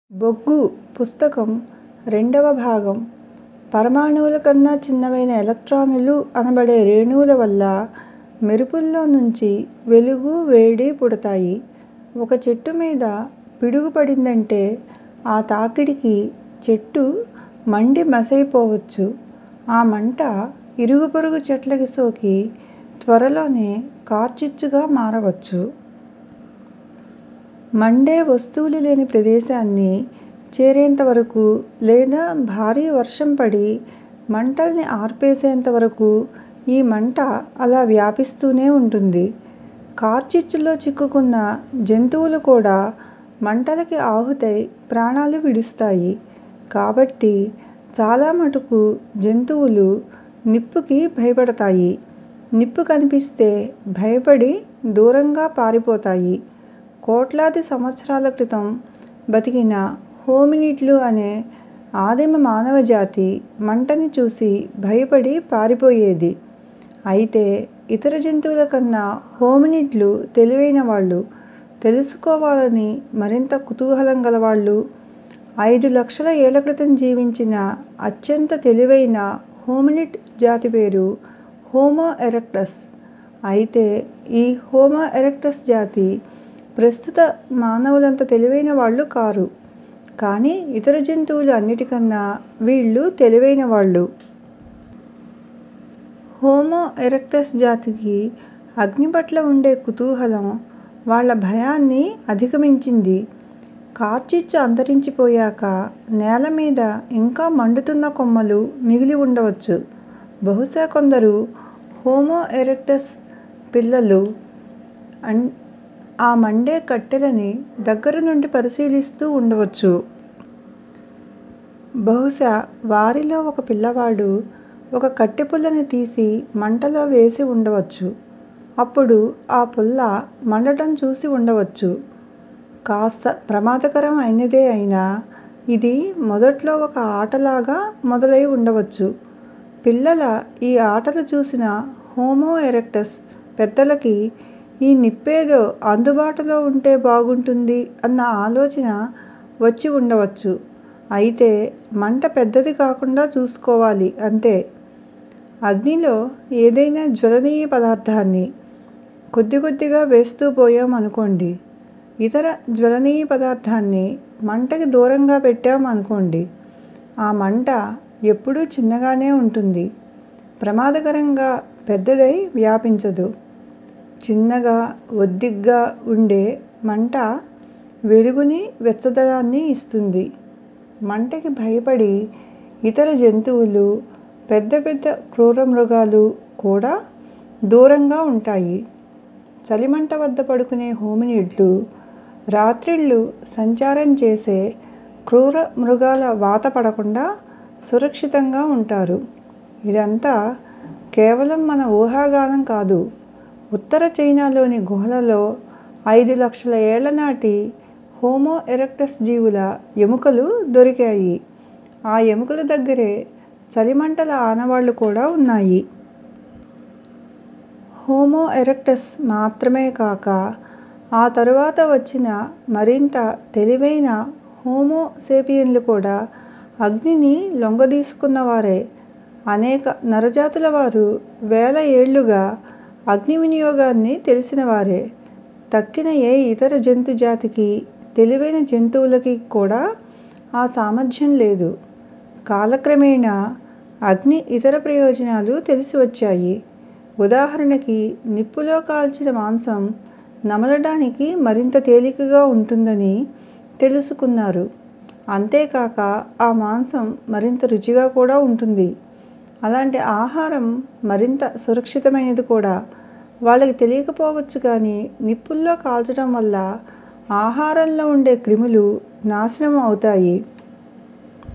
బొగ్గు పుస్తకం రెండవ భాగం. పరమాణువుల కన్నా చిన్నవైన ఎలక్ట్రానులు అనబడే రేణువుల వల్ల మెరుపుల్లో నుంచి వెలుగు, వేడి పుడతాయి. ఒక చెట్టు మీద పిడుగు పడిందంటే ఆ తాకిడికి చెట్టు మండి మసైపోవచ్చు. ఆ మంట ఇరుగు పొరుగు చెట్లకి సోకి త్వరలోనే కార్చిచ్చుగా మారవచ్చు. మండే వస్తువులు లేని ప్రదేశాన్ని చేరేంతవరకు లేదా భారీ వర్షం పడి మంటల్ని ఆర్పేసేంతవరకు ఈ మంట అలా వ్యాపిస్తూనే ఉంటుంది. కార్చిచ్చులో చిక్కుకున్న జంతువులు కూడా మంటలకి ఆహుతై ప్రాణాలు విడుస్తాయి. కాబట్టి చాలా మటుకు జంతువులు నిప్పుకి భయపడతాయి. నిప్పు కనిపిస్తే భయపడి దూరంగా పారిపోతాయి. కోట్లాది సంవత్సరాల క్రితం బతికిన హోమినిడ్లు అనే ఆదిమ మానవజాతి మంటని చూసి భయపడి పారిపోయేది. అయితే ఇతర జంతువుల కన్నా హోమినిడ్లు తెలివైన వాళ్ళు, తెలుసుకోవాలని మరింత కుతూహలం గలవాళ్ళు. 5 లక్షల ఏళ్ల క్రితం జీవించిన అత్యంత తెలివైన హోమినిడ్ జాతి పేరు హోమో ఎరెక్టస్. అయితే ఈ హోమో ఎరెక్టస్ జాతి ప్రస్తుత మానవులంత తెలివైన వాళ్ళు కారు. కానీ ఇతర జంతువులు అన్నిటికన్నా వీళ్ళు తెలివైన వాళ్ళు. హోమో ఎరెక్టస్ జాతికి అగ్ని పట్ల ఉండే కుతూహలం వాళ్ళ భయాన్ని అధిగమించింది. కార్చిచ్చు అంతరించిపోయాక నేల మీద ఇంకా మండుతున్న కొమ్మలు మిగిలి ఉండవచ్చు. బహుశా కొందరు హోమో ఎరెక్టస్ పిల్లలు ఆ మండే కట్టెలని దగ్గర నుండి పరిశీలిస్తూ ఉండవచ్చు. బహుశా వారిలో ఒక పిల్లవాడు ఒక కట్టెపుల్లని తీసి మంటలో వేసి ఉండవచ్చు. అప్పుడు ఆ పుల్ల మండటం చూసి ఉండవచ్చు. కాస్త ప్రమాదకరం అయినదే అయినా ఇది మొదట్లో ఒక ఆటలాగా మొదలై ఉండవచ్చు. పిల్లల ఈ ఆటలు చూసిన హోమో ఎరెక్టస్ పెద్దలకి ఈ నిప్పేదో అందుబాటులో ఉంటే బాగుంటుంది అన్న ఆలోచన వచ్చి ఉండవచ్చు. అయితే మంట పెద్దది కాకుండా చూసుకోవాలి అంతే. అగ్నిలో ఏదైనా జ్వలనీయ పదార్థాన్ని కొద్ది కొద్దిగా వేస్తూ పోయాం అనుకోండి. ఇతర జ్వలనీయ పదార్థాన్ని మంటకి దూరంగా పెట్టాం అనుకోండి. ఆ మంట ఎప్పుడూ చిన్నగానే ఉంటుంది. ప్రమాదకరంగా పెద్దదై వ్యాపించదు. చిన్నగా ఒద్దిగ్గా ఉండే మంట వెలుగుని, వెచ్చదనాన్ని ఇస్తుంది. మంటకి భయపడి ఇతర జంతువులు, పెద్ద పెద్ద క్రూర మృగాలు కూడా దూరంగా ఉంటాయి. చలిమంట వద్ద పడుకునే హోమినిడ్లు రాత్రిళ్ళు సంచారం చేసే క్రూర మృగాల వాత పడకుండా సురక్షితంగా ఉంటారు. ఇదంతా కేవలం మన ఊహాగానం కాదు. ఉత్తర చైనాలోని గుహలలో 5 లక్షల ఏళ్ల నాటి హోమో ఎరెక్టస్ జీవుల ఎముకలు దొరికాయి. ఆ ఎముకల దగ్గరే చలిమంటల ఆనవాళ్లు కూడా ఉన్నాయి. హోమో ఎరెక్టస్ మాత్రమే కాక ఆ తరువాత వచ్చిన మరింత తెలివైన హోమో సేపియన్లు కూడా అగ్నిని లొంగదీసుకున్నవారే. అనేక నరజాతుల వారు వేల ఏళ్లుగా అగ్ని వినియోగాన్ని తెలిసినవారే. తక్కిన ఏ ఇతర జంతు జాతికి, తెలివైన జంతువులకి కూడా ఆ సామర్థ్యం లేదు. కాలక్రమేణా అగ్ని ఇతర ప్రయోజనాలు తెలిసి వచ్చాయి. ఉదాహరణకి నిప్పులో కాల్చిన మాంసం నమలడానికి మరింత తేలికగా ఉంటుందని తెలుసుకున్నారు. అంతేకాక ఆ మాంసం మరింత రుచిగా కూడా ఉంటుంది. అలాంటి ఆహారం మరింత సురక్షితమైనది కూడా. వాళ్ళకి తెలియకపోవచ్చు కానీ నిప్పుల్లో కాల్చడం వల్ల ఆహారంలో ఉండే క్రిములు నాశనం అవుతాయి.